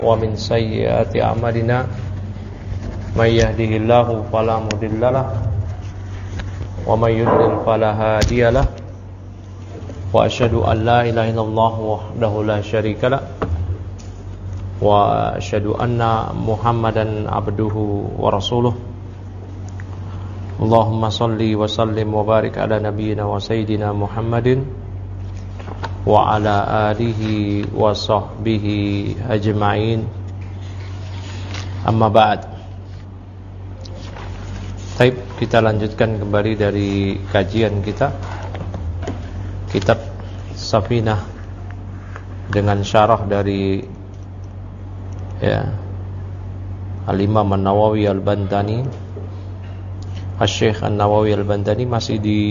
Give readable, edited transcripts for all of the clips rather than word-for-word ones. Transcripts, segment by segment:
ومن سيئات أعمالنا من يهده الله فلا مضل له ومن يضلل فلا هادي له وأشهد أن لا إله إلا الله وحده لا شريك له وأشهد أن محمدا عبده ورسوله اللهم صل وسلم وبارك على نبينا وسيدنا محمد wa ala alihi wa sahbihi ajma'in. Amma ba'd. Baik, kita lanjutkan kembali dari kajian kita kitab Safinah dengan syarah dari Al-Imam An-Nawawi Al-Bantani. Asy-Syaikh An-Nawawi Al-Bantani masih di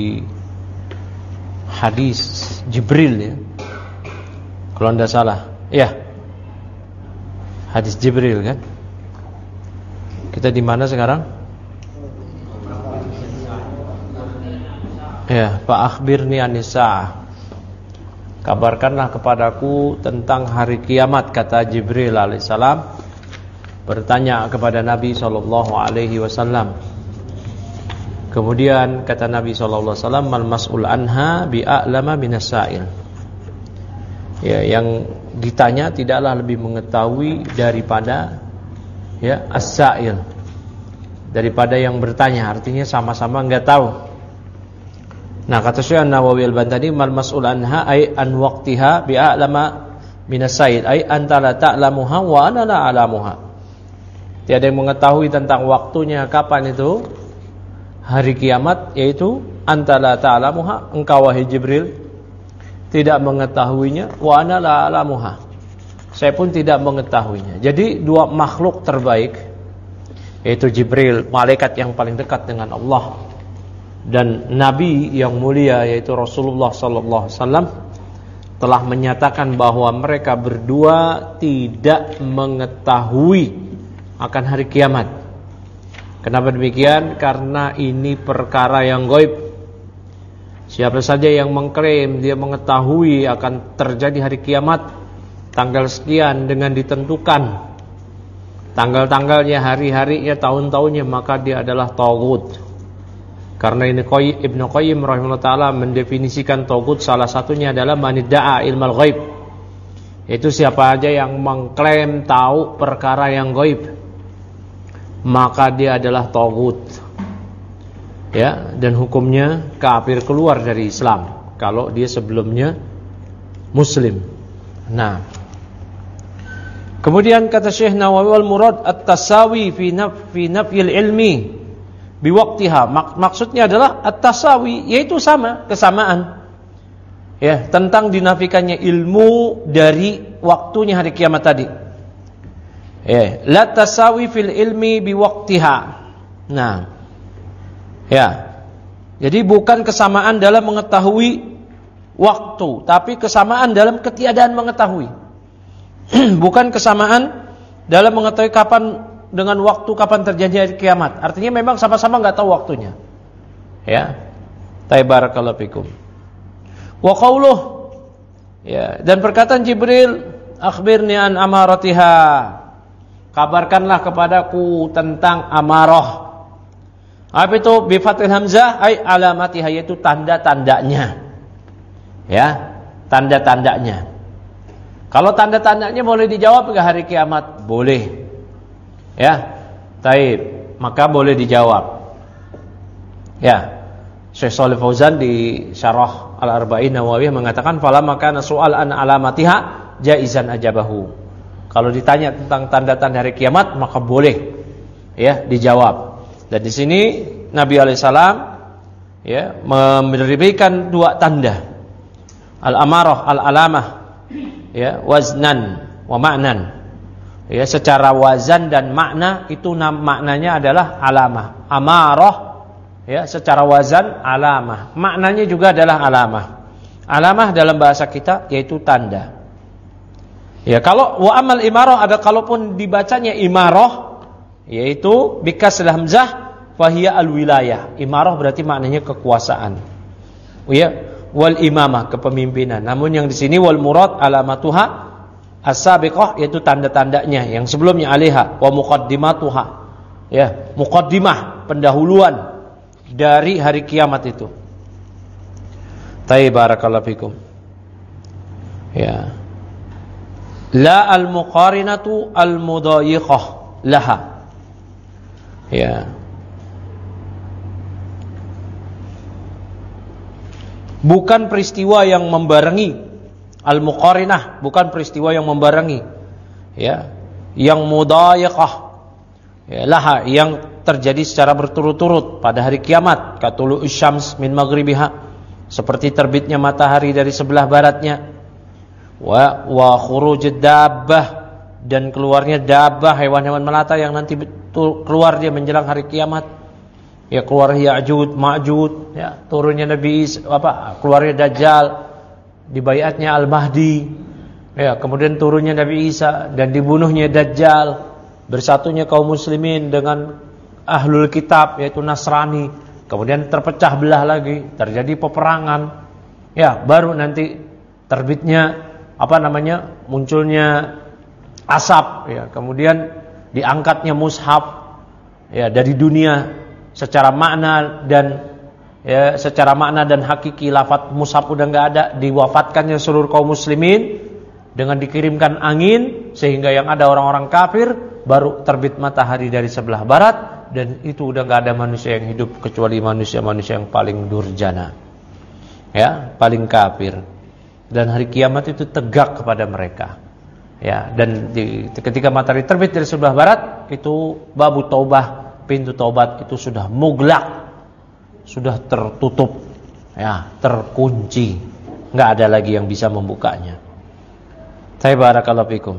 hadis Jibril ya. Kalau anda salah, ya. Hadis Jibril kan. Kita di mana sekarang? Ya, fa akhbirni anis-saah. Kabarkanlah kepadaku tentang hari kiamat, kata Jibril alaihissalam bertanya kepada Nabi sallallahu alaihi wasallam. Kemudian kata Nabi SAW, mal mas'ul anha bi'a'lama minas sa'il. Ya, yang ditanya tidaklah lebih mengetahui daripada as-sa'il, daripada yang bertanya. Artinya sama-sama enggak tahu. Nah, kata Syekh An-Nawawi Al-Bantani, mal mas'ul anha ay an waqtiha bi'a'lama minas sa'il ay anta la ta'lamuha wa ana la a'lamuha. Tiada yang mengetahui tentang waktunya kapan itu hari kiamat, yaitu antala ta'lamuha, engkau wahai Jibril tidak mengetahuinya, wa ana la a'lamuha, saya pun tidak mengetahuinya. Jadi dua makhluk terbaik, yaitu Jibril, malaikat yang paling dekat dengan Allah, dan Nabi yang mulia yaitu Rasulullah sallallahu alaihi wasallam, telah menyatakan bahwa mereka berdua tidak mengetahui akan hari kiamat. Kenapa demikian? Karena ini perkara yang gaib. Siapa saja yang mengklaim dia mengetahui akan terjadi hari kiamat tanggal sekian dengan ditentukan tanggal-tanggalnya, hari-harinya, tahun-tahunnya, maka dia adalah taghut. Karena ini Ibnu Qayyim rahimahullah taala mendefinisikan taghut, salah satunya adalah manidda'a ilmal ghaib, yaitu siapa aja yang mengklaim tahu perkara yang gaib, maka dia adalah taghut. Ya, dan hukumnya kafir, keluar dari Islam kalau dia sebelumnya muslim. Nah, kemudian kata Syekh Nawawi, wal murad at-tasawi fi nafyil ilmi biwaqtiha. Maksudnya adalah at-tasawi, yaitu sama, kesamaan. Ya, tentang dinafikannya ilmu dari waktunya hari kiamat tadi. La tasawi fil ilmi biwaqtiha. Nah, ya, jadi bukan kesamaan dalam mengetahui waktu, tapi kesamaan dalam ketiadaan mengetahui. Bukan kesamaan dalam mengetahui kapan, dengan waktu kapan terjadi hari kiamat. Artinya memang sama-sama enggak tahu waktunya. Ya. Barakallahu fikum. Wa qauluh, ya, dan perkataan Jibril, akhbirni an amaratiha, kabarkanlah kepadaku tentang amarah. Apa itu? Bi fathil hamzah ay alamatiha, yaitu tanda-tandanya. Ya, tanda-tandanya. Kalau tanda-tandanya boleh dijawab enggak hari kiamat? Boleh. Ya. Taib, maka boleh dijawab. Ya. Syekh Shalih Fauzan di Syarah Al-Arba'in Nawawiyah mengatakan fala makana su'al an alamatiha jaizan ajabahu. Kalau ditanya tentang tanda-tanda hari kiamat, maka boleh ya dijawab. Dan di sini Nabi alaihissalam ya memberikan dua tanda, al-amarah, al-alamah, ya, waznan wa ma'nan. Ya, secara wazan dan makna itu maknanya adalah alamah. Amarah ya secara wazan alamah, maknanya juga adalah alamah. Alamah dalam bahasa kita yaitu tanda. Ya, kalau wa amal imarah, ada kalaupun dibacanya imarah, yaitu bikasril hamzah fahiya al-wilayah. Imarah berarti maknanya kekuasaan. Ya, wal imamah, kepemimpinan. Namun yang di sini wal murad alamatuha As-sabiqah yaitu tanda-tandanya yang sebelumnya, alaiha wa muqaddimatuha. Ya, muqaddimah, pendahuluan dari hari kiamat itu. Tayyib, barakallahu fikum. Ya. La al-muqarinatu al-mudayiqah laha. Ya. Bukan peristiwa yang membarengi. Al-muqarinah bukan peristiwa yang membarengi, ya, yang mudayiqah, ya, laha, yang terjadi secara berturut-turut pada hari kiamat, katulu syams min maghribiha, seperti terbitnya matahari dari sebelah baratnya, wa khurujud dabbah, dan keluarnya dabbah, hewan-hewan melata yang nanti keluar dia menjelang hari kiamat, ya, keluar Ya'juj Ma'juj, ya, turunnya Nabi Isa, keluarnya Dajjal, dibaiatnya Al-Mahdi, ya, kemudian turunnya Nabi Isa dan dibunuhnya Dajjal, bersatunya kaum muslimin dengan ahlul kitab yaitu Nasrani, kemudian terpecah belah lagi, terjadi peperangan, ya, baru nanti terbitnya munculnya asap, ya, kemudian diangkatnya mushaf, ya, dari dunia secara makna dan secara makna dan hakiki, lafaz mushaf udah enggak ada, diwafatkannya seluruh kaum muslimin dengan dikirimkan angin sehingga yang ada orang-orang kafir, baru terbit matahari dari sebelah barat, dan itu udah enggak ada manusia yang hidup kecuali manusia-manusia yang paling durjana, ya, paling kafir, dan hari kiamat itu tegak kepada mereka, ya, dan ketika matahari terbit dari sebelah barat itu babu taubah, pintu taubat itu sudah muglak, sudah tertutup, ya, terkunci, enggak ada lagi yang bisa membukanya. Barakallahu fikum.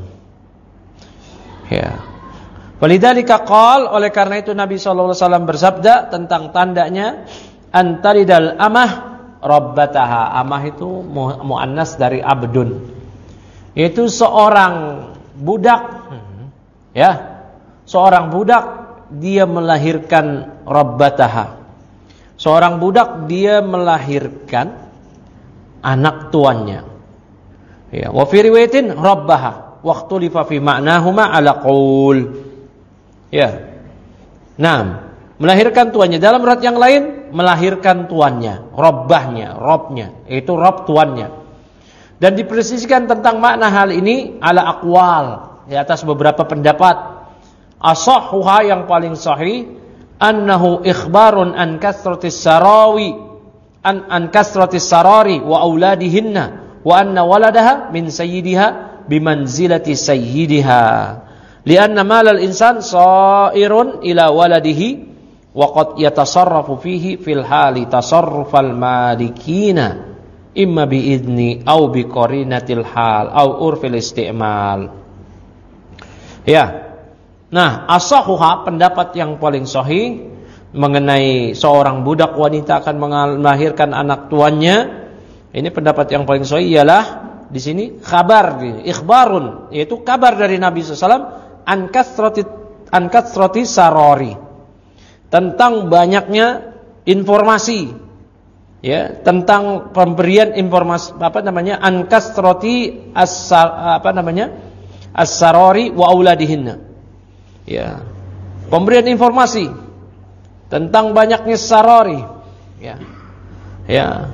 Ya. Walidzalika qala, oleh karena itu Nabi sallallahu alaihi wasallam bersabda tentang tandanya, antaridal amah rabbataha. Amah itu muannas dari abdun. Yaitu seorang budak, ya. Seorang budak dia melahirkan rabbataha. Seorang budak dia melahirkan anak tuannya. Ya, wa fi riwayatin rabbaha wa ikhtulifa fi ma'nahuma ala qaul. Ya. Nah, melahirkan tuannya, dalam riwayat yang lain melahirkan tuannya, rabbahnya, robnya, yaitu rob tuannya. Dan dipresisikan tentang makna hal ini ala aqwal, di atas beberapa pendapat. Ashahhuha, yang paling sahih, annahu ikhbarun an kasratis sarawi an kasratis sarari wa auladihinna wa anna waladaha min sayyidiha bimanzilati sayyidiha lianna malal insan sairun ila waladihi wa qad yatasarrafu fihi fil hali tasarrufal malikina imma biidni au biqarinatil hal au urfil isti'mal. Ya. Nah, as-sahuha, pendapat yang paling sahih mengenai seorang budak wanita akan melahirkan anak tuannya, ini pendapat yang paling sahih ialah di sini khabar, ikhbarun, yaitu kabar dari Nabi SAW an kasrati sarori, tentang banyaknya informasi, ya, tentang pemberian informasi, an kasrati as-sarori wa auladihinna. Ya, pemberian informasi tentang banyaknya sarori, ya, ya,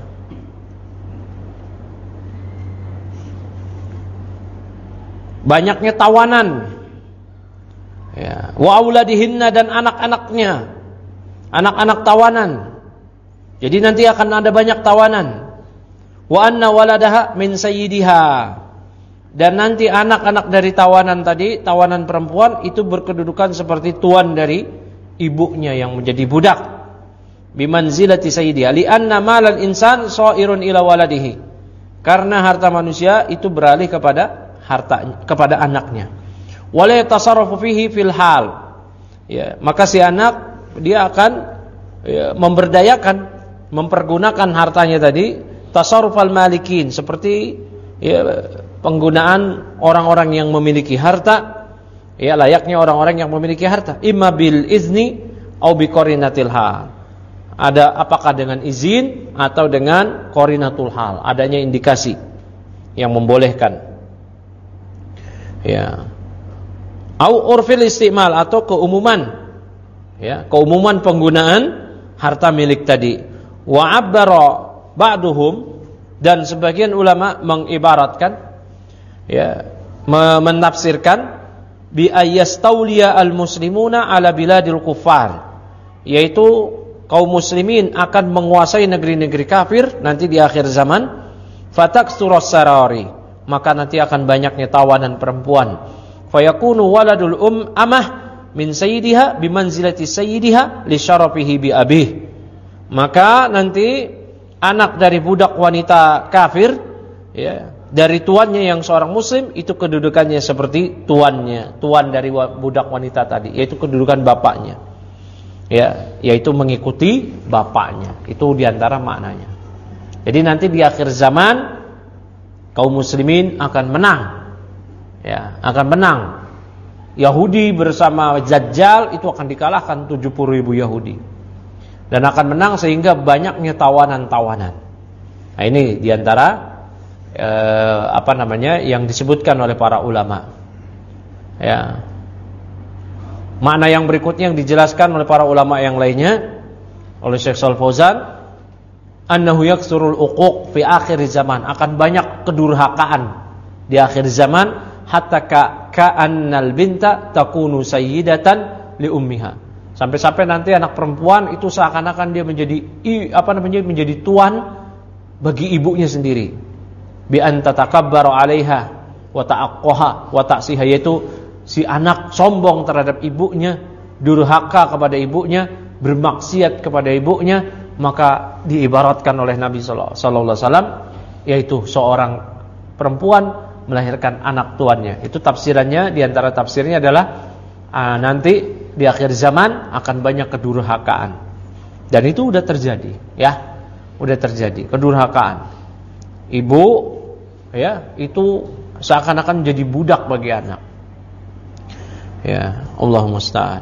banyaknya tawanan, ya, wa auladihinna, dan anak-anaknya, anak-anak tawanan. Jadi nanti akan ada banyak tawanan. Wa anna waladaha min sayyidiha, dan nanti anak-anak dari tawanan tadi, tawanan perempuan itu berkedudukan seperti tuan dari ibunya yang menjadi budak. Bimanzilati sayyidiha li'anna malal insan sairun ila waladihi, karena harta manusia itu beralih kepada anaknya. Wala yatasarrafu fihi fil hal, ya, maka si anak dia akan, ya, mempergunakan hartanya tadi tasarrufal malikin, seperti, ya, penggunaan orang-orang yang memiliki harta, ya, layaknya orang-orang yang memiliki harta, imma bil izni au bi qarinatil hal. Ada apakah dengan izin atau dengan qarinatul hal, adanya indikasi yang membolehkan. Ya. Au urfil istimal, atau keumuman, ya, keumuman penggunaan harta milik tadi. Wa abbara ba'duhum, dan sebagian ulama mengibaratkan, ya, menafsirkan bi ayyastauliya al-muslimuna ala biladil kufar, yaitu kaum muslimin akan menguasai negeri-negeri kafir nanti di akhir zaman. Fataksuras sarari, maka nanti akan banyaknya tawanan perempuan. Fayakunu waladul amah min sayyidiha bimanzilati sayyidiha li syarafihi bi abih, maka nanti anak dari budak wanita kafir, ya, dari tuannya yang seorang muslim, itu kedudukannya seperti tuannya, tuan dari budak wanita tadi, yaitu kedudukan bapaknya, ya, yaitu mengikuti bapaknya. Itu diantara maknanya. Jadi nanti di akhir zaman kaum muslimin akan menang, ya, akan menang. Yahudi bersama Dajjal itu akan dikalahkan 70.000 Yahudi, dan akan menang sehingga banyaknya tawanan-tawanan. Nah, ini diantara yang disebutkan oleh para ulama. Ya. Makna yang berikutnya yang dijelaskan oleh para ulama yang lainnya, oleh Syekh Shalih Fauzan, annahu yaksurul uquq fi akhir zaman, akan banyak kedurhakaan di akhir zaman, hatta ka'annal binta takunu sayyidatan li ummiha, sampai-sampai nanti anak perempuan itu seakan-akan dia menjadi tuan bagi ibunya sendiri, bi an tatakabbaru 'alaiha wa ta'aqqaha wa ta'siha, yaitu si anak sombong terhadap ibunya, durhaka kepada ibunya, bermaksiat kepada ibunya, maka diibaratkan oleh Nabi sallallahu alaihi wasallam, yaitu seorang perempuan melahirkan anak tuannya. Itu tafsirannya, diantara tafsirnya adalah nanti di akhir zaman akan banyak kedurhakaan, dan itu udah terjadi, ya, udah terjadi kedurhakaan. Ibu, ya, itu seakan-akan menjadi budak bagi anak. Ya, Allahumma musta'an.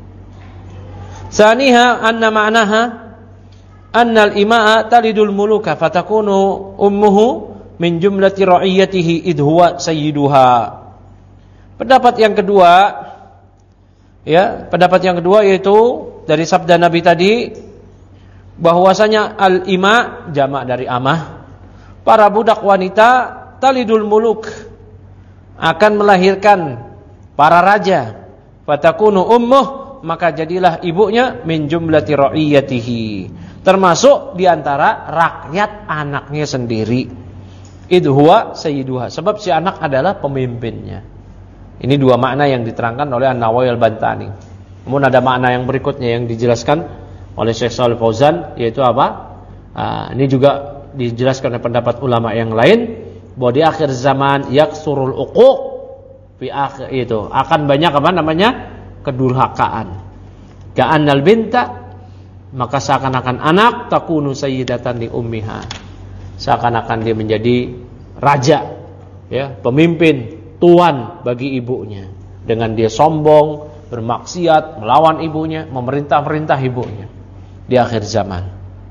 Tsaniha anna ma'naha anna al-ima'a talidul muluka fatakunu ummuhu min jumlati ra'iyatihi id huwa sayyiduha. Pendapat yang kedua, ya, pendapat yang kedua yaitu dari sabda Nabi tadi, bahwasanya al-ima, jamak dari amah, para budak wanita, talidul muluk, akan melahirkan para raja, fatakunu ummuh, maka jadilah ibunya min jumlati ra'iyatihi, termasuk diantara rakyat anaknya sendiri. Idh huwa sayyiduha, sebab si anak adalah pemimpinnya. Ini dua makna yang diterangkan oleh An-Nawawi Al-Bantani. Namun ada makna yang berikutnya yang dijelaskan oleh Syekh Shalih Fauzan, yaitu apa? Ini juga dijelaskan oleh pendapat ulama yang lain, bahwa di akhir zaman yaksurul uquq, fi akhir itu akan banyak kedurhakaan. Ka'annal binta, maka seakan-akan anak takunu sayyidatan li ummiha, seakan-akan dia menjadi raja, ya, pemimpin, tuan bagi ibunya, dengan dia sombong, bermaksiat, melawan ibunya, memerintah ibunya di akhir zaman.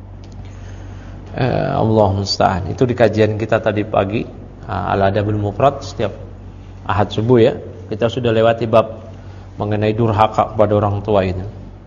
Allah musta'an. Itu di kajian kita tadi pagi, Al-Adabul Mufrad, setiap Ahad subuh, ya, kita sudah lewati bab mengenai durhaka kepada orang tua ini.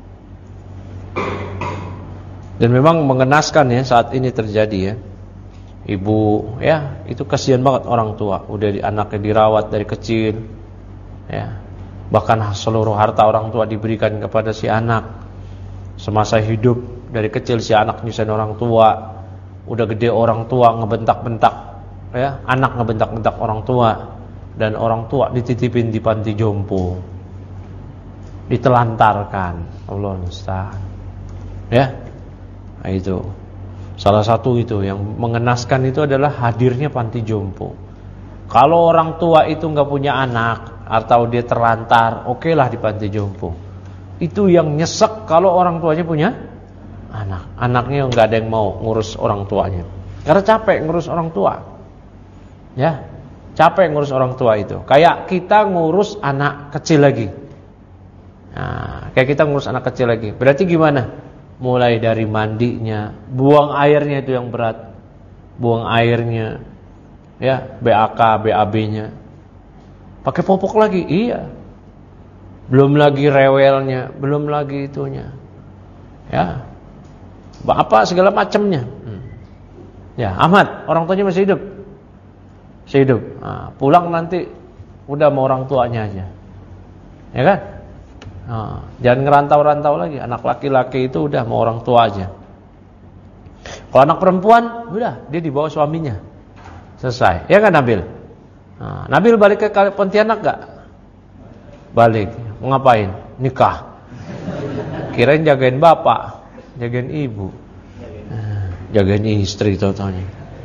Dan memang mengenaskan, ya, saat ini terjadi, ya. Ibu, ya, itu kasihan banget orang tua, udah anaknya dirawat dari kecil, ya. Bahkan seluruh harta orang tua diberikan kepada si anak. Semasa hidup dari kecil si anak nyusahin orang tua, udah gede orang tua ngebentak-bentak, ya, anak ngebentak-bentak orang tua, dan orang tua dititipin di panti jompo, ditelantarkan. Allah musta'an, ya. Nah, itu salah satu itu yang mengenaskan, itu adalah hadirnya panti jompo. Kalau orang tua itu nggak punya anak atau dia terlantar, oke lah di panti jompo. Itu yang nyesek kalau orang tuanya punya anak, anaknya nggak ada yang mau ngurus orang tuanya, karena capek ngurus orang tua, ya, capek ngurus orang tua itu. Kayak kita ngurus anak kecil lagi. Nah, kayak kita ngurus anak kecil lagi. Berarti gimana? Mulai dari mandinya, buang airnya itu yang berat, buang airnya, ya, BAK, BAB-nya, Pakai popok lagi, iya. Belum lagi rewelnya, belum lagi itunya. Ya. Apa segala macamnya. Ya, Ahmad, orang tuanya masih hidup. Masih hidup. Nah, pulang nanti udah sama orang tuanya aja. Ya kan? Nah, jangan ngerantau-rantau lagi. Anak laki-laki itu udah sama orang tua aja. Kalau anak perempuan, udah dia dibawa suaminya. Selesai. Ya kan Nabil? Nah, Nabil balik ke Pontianak gak? Balik. Mau ngapain? Nikah. Kirain jagain bapak, jagain ibu, jagain istri totalnya.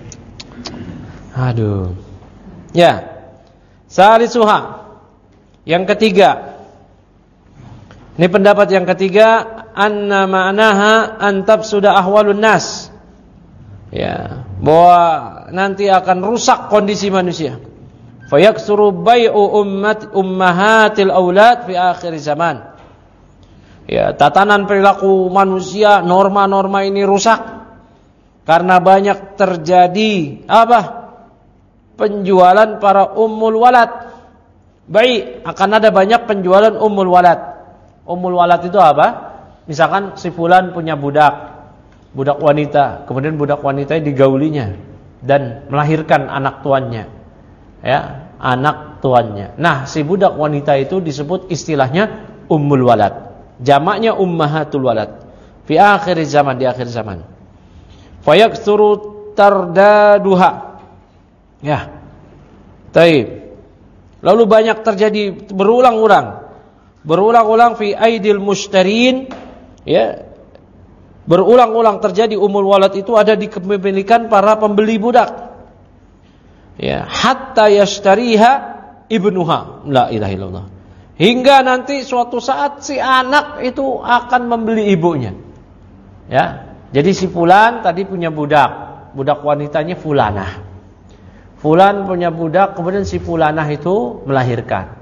Aduh. Ya. Salisuha. Yang ketiga. Ini pendapat yang ketiga, anna ma'naha an tafsuda ahwalun nas. Ya, bahwa nanti akan rusak kondisi manusia. Fayaksuru bai'u ummahatil aulad fi akhir zaman. Ya, tatanan perilaku manusia, norma-norma ini rusak karena banyak terjadi penjualan para ummul walad. Baik, akan ada banyak penjualan ummul walad. Ummul walad itu apa? Misalkan si fulan punya budak wanita, kemudian budak wanita digaulinya dan melahirkan anak tuannya. Ya, anak tuannya. Nah, si budak wanita itu disebut istilahnya ummul walad. Jamaknya ummahatul walad. Fi akhir zaman, di akhir zaman. Fayaksuru tardaduha. Ya. Taib. Lalu banyak terjadi berulang-ulang fi aidil mushtarin, ya. Berulang-ulang terjadi ummul walad itu ada di kepemilikan para pembeli budak. Ya, hatta yashtariha ibnuha. La ilaha illallah. Hingga nanti suatu saat si anak itu akan membeli ibunya. Ya. Jadi si fulan tadi punya budak wanitanya fulanah. Fulan punya budak, kemudian si fulanah itu melahirkan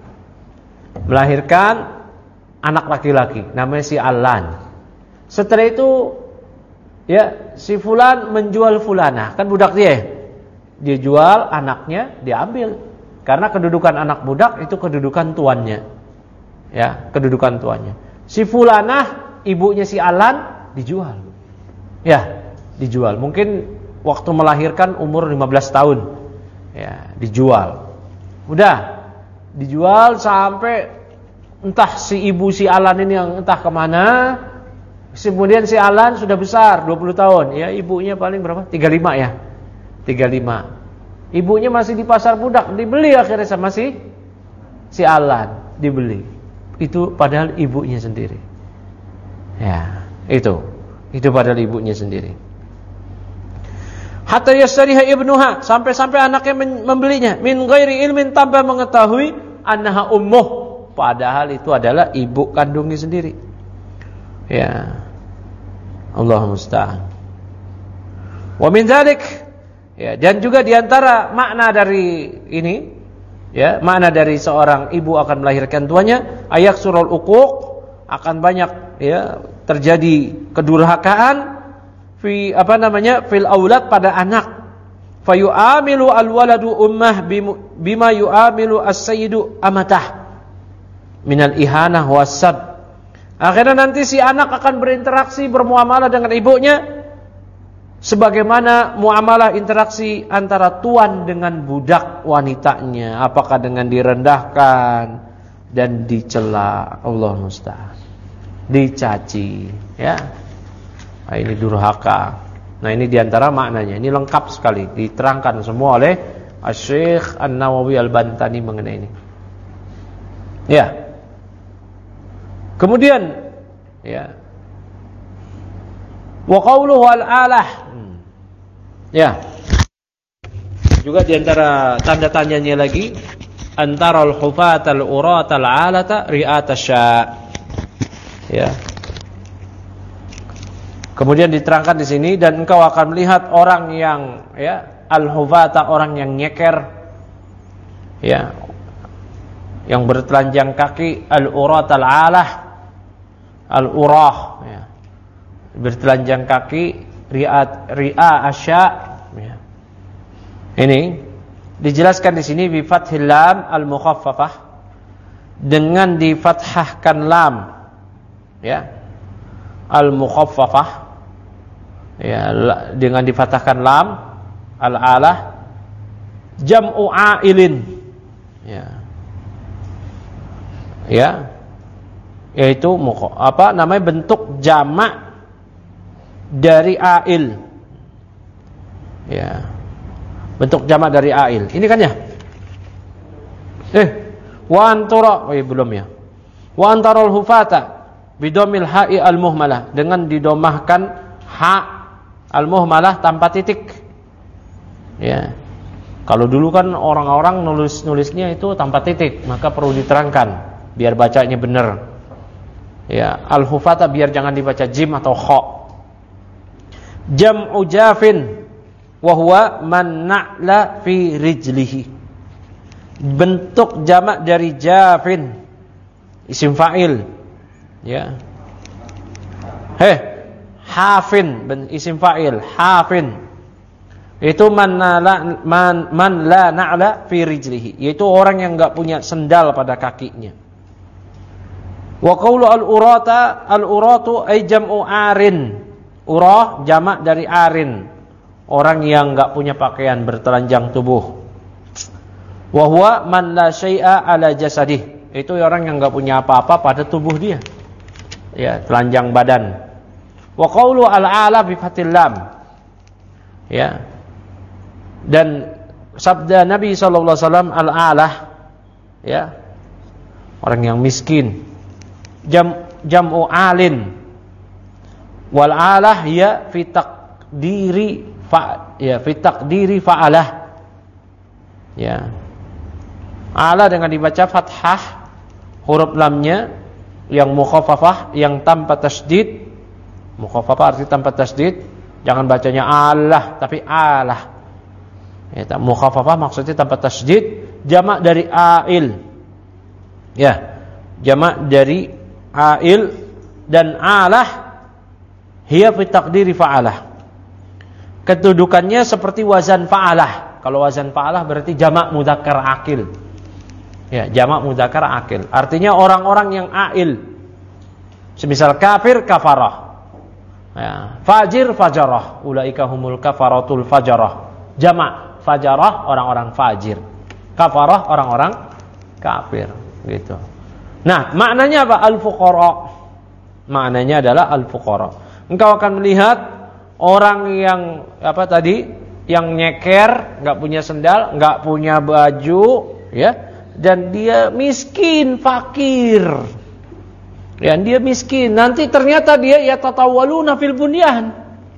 anak laki-laki, namanya si Alan. Setelah itu ya si fulan menjual fulanah, kan budak dia jual anaknya, dia ambil. Karena kedudukan anak budak itu kedudukan tuannya. Ya, kedudukan tuannya. Si fulanah, ibunya si Alan dijual. Ya, dijual. Mungkin waktu melahirkan umur 15 tahun. Ya, dijual. Udah dijual sampai entah si ibu si Alan ini yang entah kemana. Kemudian si Alan sudah besar 20 tahun. Ya, ibunya paling berapa? 35 ya. 35. Ibunya masih di pasar budak, dibeli akhirnya sama si Alan, dibeli. Itu padahal ibunya sendiri. Ya, itu padahal ibunya sendiri. Hatta yashtariha ibnuha, sampai anaknya membelinya min ghairi ilmin, tanpa mengetahui annaha ummuh, padahal itu adalah ibu kandungnya sendiri. Ya. Allahumma musta'an. Wa min dzalik, ya, dan juga diantara makna dari ini, ya, makna dari seorang ibu akan melahirkan tuanya, ayaksurul uquq, akan banyak ya terjadi kedurhakaan fil aulad, pada anak. Fayu'amilu alwaladu ummah bima yu'amilu as-sayyidu amatah minal ihanah wasab. Akhirnya nanti si anak akan berinteraksi, bermuamalah dengan ibunya sebagaimana muamalah interaksi antara tuan dengan budak wanitanya, apakah dengan direndahkan dan dicela, Allah musta'an, dicaci, ya. Nah, ini durhaka. Nah, ini diantara maknanya. Ini lengkap sekali diterangkan semua oleh Asy-Syaikh An-Nawawi Al-Bantani mengenai ini. Ya. Kemudian, ya. Wa qawluhu al-alah. Ya. Juga diantara tanda tanyanya lagi, antara al-hufat al-urat al-alata ri'at asya. Ya. Kemudian diterangkan di sini, dan engkau akan melihat orang yang ya al-hufata, orang yang nyeker, ya, yang bertelanjang kaki, al-urat al-alah, al-urah, ya, bertelanjang kaki, ri'a asya, ya. Ini Dijelaskan di sini bi fathil lam al-mukhaffafah, dengan difathahkan lam, ya, al-mukhaffafah, ya, dengan difathahkan lam, al-alah, jam'u a'ilin, ya, ya, yaitu apa namanya, bentuk jamak dari a'il, ya, bentuk jamak dari a'il. Ini kan ya, wa antara, belum ya, wa antarul hufata bidomil ha'i al-muhmalah, dengan didomahkan ha al-muhmalah tanpa titik, ya. Kalau dulu kan orang-orang nulisnya itu tanpa titik, maka perlu diterangkan biar bacanya benar. Ya, al-hufata biar jangan dibaca jim atau kha. Jam'u jafin wa huwa man na'la fi rijlihi. Bentuk jamak dari jafin, isim fa'il. Ya. Hafin, isim fa'il, hafin. Itu man la na'la fi rijlihi, yaitu orang yang enggak punya sendal pada kakinya. Wa qawlu al-uratu ay jam'u arin. Urah jamak dari arin, orang yang enggak punya pakaian, bertelanjang tubuh. Wa huwa man la syai'a ala jasadih, itu orang yang enggak punya apa-apa pada tubuh dia, ya, telanjang badan. Wa qawlu al-ala bi fathil lam, ya. Dan sabda Nabi sallallahu alaihi wasallam, al-alah, ya, orang yang miskin, jam'u alin, wal alah ya fi taqdiri fa'alah, ya. Ala dengan dibaca fathah huruf lamnya yang mukhaffafah, yang tanpa tasydid. Mukhaffafah arti tanpa tasydid, jangan bacanya Allah tapi alah. Ya, mukhaffafah maksudnya tanpa tasydid, jamak dari a'il. Ya, jamak dari a'il, dan alah hiya fi taqdiri fa'alah. Kedudukannya seperti wazan fa'alah. Kalau wazan fa'alah berarti jamak mudzakkar aqil. Ya, jamak mudzakkar aqil. Artinya orang-orang yang a'il. Semisal kafir, kafarah. Ya, fajir, fajarah. Ulaika humul kafaratul fajarah. Jamak fajarah, orang-orang fajir. Kafarah, orang-orang kafir, gitu. Nah, maknanya apa? Al-fuqara. Maknanya adalah al-fuqara. Engkau akan melihat orang yang apa tadi, yang nyeker, enggak punya sendal, enggak punya baju, ya, dan dia miskin, fakir. Ya, dia miskin. Nanti ternyata dia yatatawaluna fil bunyan.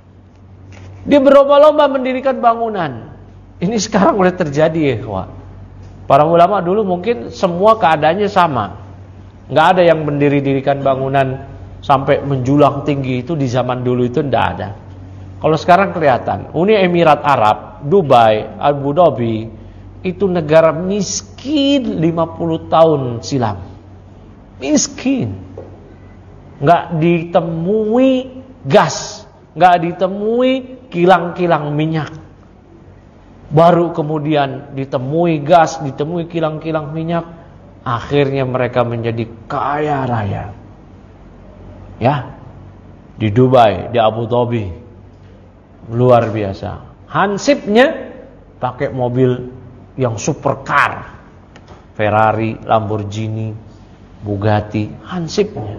Dia berlomba-lomba mendirikan bangunan. Ini sekarang mulai terjadi, ya, kawan. Para ulama dulu mungkin semua keadaannya sama. Enggak ada yang mendirikan bangunan sampai menjulang tinggi, itu di zaman dulu itu enggak ada. Kalau sekarang kelihatan, Uni Emirat Arab, Dubai, Abu Dhabi, itu negara miskin 50 tahun silam. Miskin. Enggak ditemui gas, enggak ditemui kilang-kilang minyak. Baru kemudian ditemui gas, ditemui kilang-kilang minyak, akhirnya mereka menjadi kaya raya. Ya, di Dubai, di Abu Dhabi, luar biasa. Hansipnya pakai mobil yang supercar, Ferrari, Lamborghini, Bugatti. Hansipnya,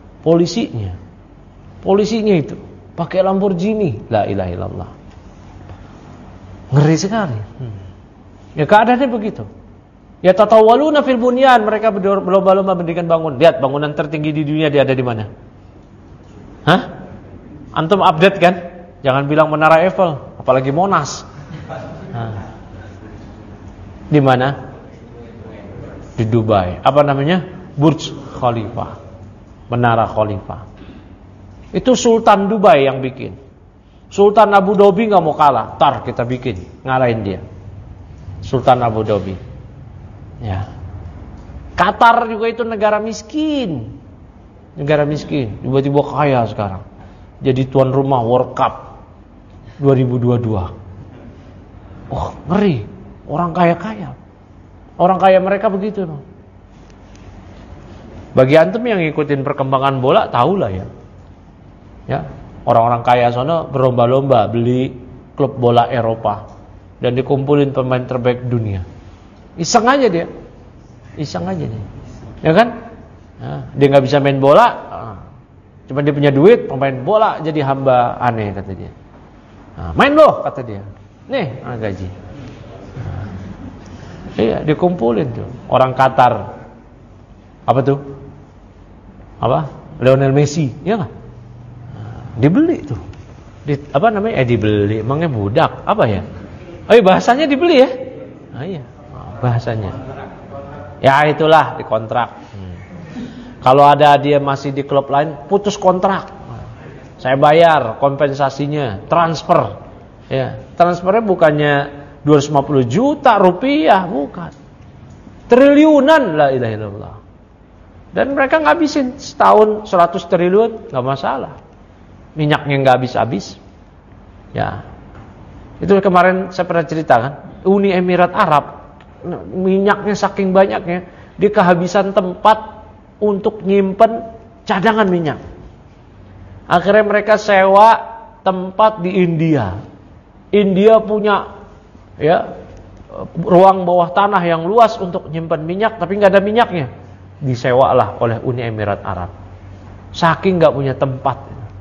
polisinya itu pakai Lamborghini. La ilaha illallah. Ngeri sekali. Ya, keadaannya begitu. Ya, tatawaluna fil bunyan, mereka berlomba-lomba mendirikan bangun. Lihat, bangunan tertinggi di dunia dia ada di mana? Hah? Antum update kan? Jangan bilang Menara Eiffel, apalagi Monas. Di mana? Di Dubai. Apa namanya? Burj Khalifa. Menara Khalifah. Itu Sultan Dubai yang bikin. Sultan Abu Dhabi nggak mau kalah, tar kita bikin, ngalahin dia. Sultan Abu Dhabi. Ya. Qatar juga itu negara miskin, tiba-tiba kaya sekarang. Jadi tuan rumah World Cup 2022. Oh, ngeri. Orang kaya-kaya. Orang kaya mereka begitu. Bagi antum yang ngikutin perkembangan bola, tahulah ya. Ya, orang-orang kaya sana berlomba-lomba beli klub bola Eropa dan dikumpulin pemain terbaik dunia. Iseng aja dia. Ya kan? Nah, dia nggak bisa main bola, cuma dia punya duit, pemain bola jadi hamba aneh kata dia. Nah, main loh kata dia. Nih, gaji. Iya, dikumpulin tuh orang Qatar. Apa tuh? Apa? Lionel Messi, ya nggak? Dibeli tuh. Apa namanya? Dibeli. Emangnya budak? Apa ya? Bahasanya dibeli ya? Iya, bahasanya. Ya itulah dikontrak. Kalau ada dia masih di klub lain, putus kontrak. Saya bayar kompensasinya, transfer. Ya, transfernya bukannya 250 juta rupiah, bukan. Triliunan, la ilaha illallah. Dan mereka ngabisin setahun 100 triliun, nggak masalah. Minyaknya nggak habis-habis. Ya, itu kemarin saya pernah ceritakan. Uni Emirat Arab, minyaknya saking banyaknya, dia kehabisan tempat untuk nyimpen cadangan minyak. Akhirnya mereka sewa tempat di India. India punya ruang bawah tanah yang luas untuk nyimpan minyak, tapi nggak ada minyaknya. Disewalah oleh Uni Emirat Arab. Saking nggak punya tempat.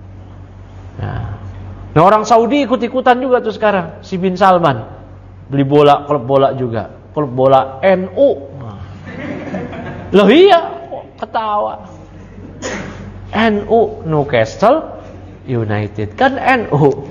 Nah, orang Saudi ikut-ikutan juga tuh sekarang. Si bin Salman beli bola, klub bola juga, klub bola NU. Loh iya, ketawa. NU, Newcastle United kan NU.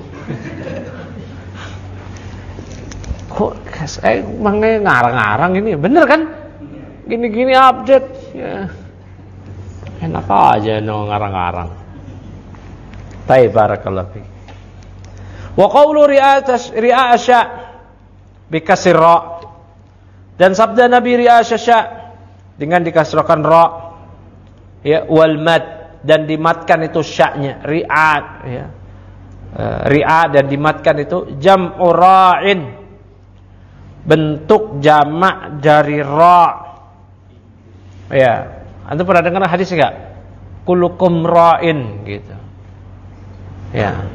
Kok emangnya ngarang-ngarang ini, bener kan? Gini-gini update ya. Enak aja ngarang-ngarang. Taib barakallahu fi. Wa qawlu ri'asya bikasir ra. Dan sabda Nabi ri'asya dengan dikasrahkan ra, ya, wal mad, dan dimatkan itu sya-nya, ri'at, ya. Ri'a dan dimatkan itu jam'u ra'in, bentuk jamak dari ra. Ya, antum pernah dengar hadis enggak? Kullukum ra'in gitu. Ya.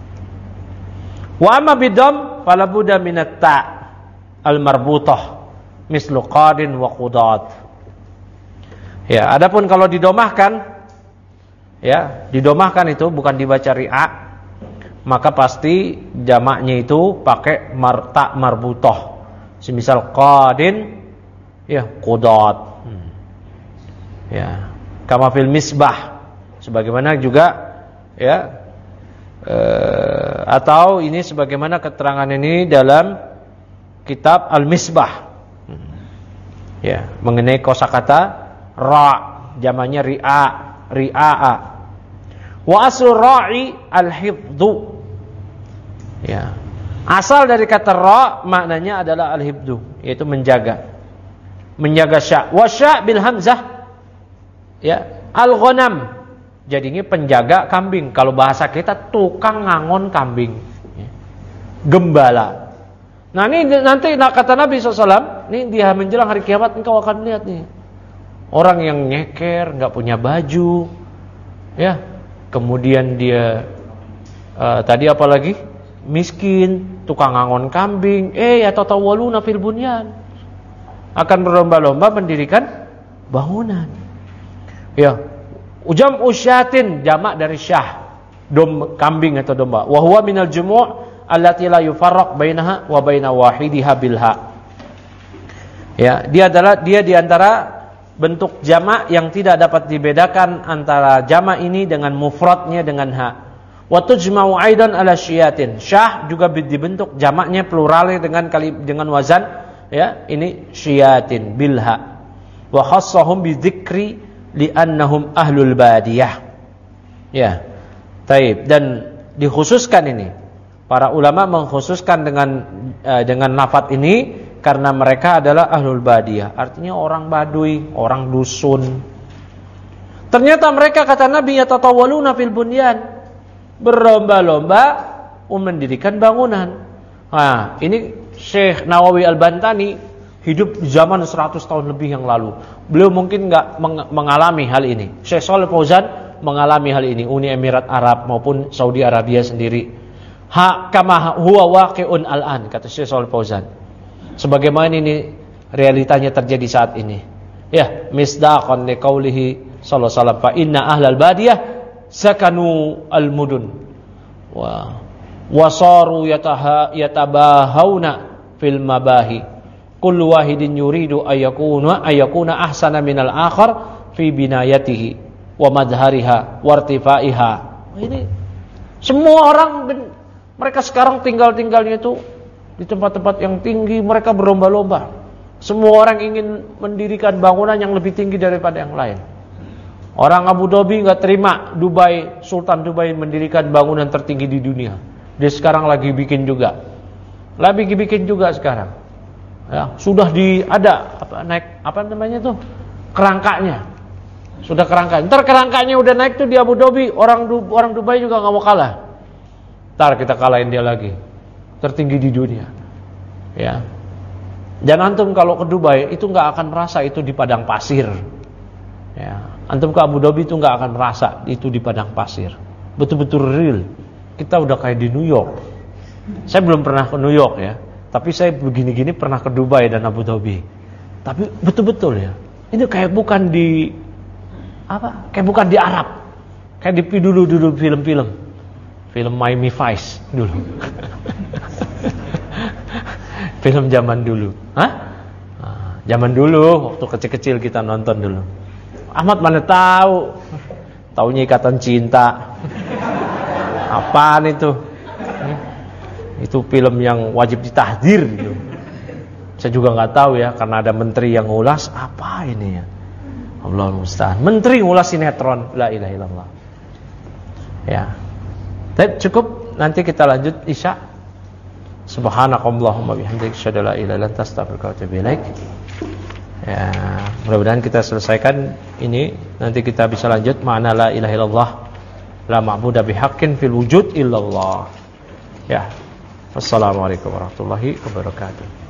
Wa amma bidam fala budda minat ta al marbutah mislu qadin wa qudat. Ya, adapun kalau didomahkan, ya, didomahkan itu bukan dibaca ri'a, maka pasti jamaknya itu pakai ta marbutah. Semisal qadin, ya, qudat. Ya, kama fil misbah, sebagaimana juga, ya, atau ini sebagaimana keterangan ini dalam kitab Al-Misbah, ya, mengenai kosakata ra, jamaknya ri'a. Wa aslu ra'i al-hifdhu, ya, asal dari kata ra maknanya adalah al-hifdhu, yaitu menjaga sya'. Wa sya' bil hamzah, ya, al-ghanam, jadinya penjaga kambing. Kalau bahasa kita tukang ngangon kambing, ya, gembala. Nah ini nanti kata Nabi SAW, ini dia menjelang hari kiamat engkau akan lihat nih orang yang nyeker, nggak punya baju, ya, kemudian dia tadi apa lagi, miskin, tukang ngangon kambing, yatatawwaluna fil bunyan, akan berlomba-lomba mendirikan bangunan. Ya, ujam usyatin, jamak dari syah, kambing atau domba. Wa huwa minal jumu' allati la yufarraq bainaha wa baina wahidiha bilha. Ya, dia di antara bentuk jamak yang tidak dapat dibedakan antara jamak ini dengan mufradnya dengan ha. Wa tujma'u aidan ala syiatin. Syah juga dibentuk jamaknya pluralnya dengan wazan, ya, ini syiatin bilha. Wa khassahum bi dzikri li'annahum ahlul badiyah. Ya. Taib, dan dikhususkan ini. Para ulama mengkhususkan dengan lafaz ini karena mereka adalah ahlul badiyah, artinya orang Baduy, orang dusun. Ternyata mereka, kata Nabi, yatatawwaluna fil bunyan, berlomba-lomba mendirikan bangunan. Nah, ini Syekh Nawawi Al-Bantani hidup di zaman 100 tahun lebih yang lalu. Beliau mungkin nggak mengalami hal ini. Syekh Shalih Fauzan mengalami hal ini, Uni Emirat Arab maupun Saudi Arabia sendiri. Kama huwa waqi'un al-an, kata Syekh Shalih Fauzan. Sebagaimana ini realitanya terjadi saat ini. Ya, misdaqan liqaulihi sallallahu alaihi wasallam, fa inna ahlal badiyah sakanu al-mudun wa wasaru yatabahawna fil mabahi. Kullu wahidin yuridu ayakuna ahsana minal akhar fi binayatihi wa madhariha wa irtifaiha. Ini semua orang, mereka sekarang tinggalnya itu di tempat-tempat yang tinggi, mereka berlomba-lomba. Semua orang ingin mendirikan bangunan yang lebih tinggi daripada yang lain. Orang Abu Dhabi enggak terima Sultan Dubai mendirikan bangunan tertinggi di dunia. Dia sekarang lagi bikin juga. Sekarang. Ya, sudah naik kerangkanya. Sudah kerangka. Ntar kerangkanya udah naik tuh di Abu Dhabi, orang Dubai juga enggak mau kalah. Ntar kita kalahin dia lagi. Tertinggi di dunia. Ya. Dan antum kalau ke Dubai itu enggak akan merasa itu di padang pasir. Ya. Antum ke Abu Dhabi itu enggak akan merasa itu di padang pasir. Betul-betul real. Kita udah kayak di New York. Saya belum pernah ke New York ya, tapi saya begini-gini pernah ke Dubai dan Abu Dhabi. Tapi betul-betul ya, ini kayak bukan di Kayak bukan di Arab. Kayak di dulu film Miami Vice dulu. Film zaman dulu. Zaman dulu waktu kecil-kecil kita nonton dulu. Ahmad mana tahu? Taunya Ikatan Cinta. Apaan itu? Itu film yang wajib ditahdir gitu. Saya juga nggak tahu ya, karena ada menteri yang ngulas apa ini ya. Allahul musta'an. Menteri ngulas sinetron, la ilaha illallah. Ya. Baik, cukup, nanti kita lanjut Isya. Subhanakallahumma bihamdika asyhadu an la ilaha illa anta astaghfiruka wa atubu ilaik. Ya, mudah-mudahan kita selesaikan ini, nanti kita bisa lanjut makna la ilaha illallah. La ma'budu bihaqqin fil wujud illallah. Ya. Wassalamualaikum warahmatullahi wabarakatuh.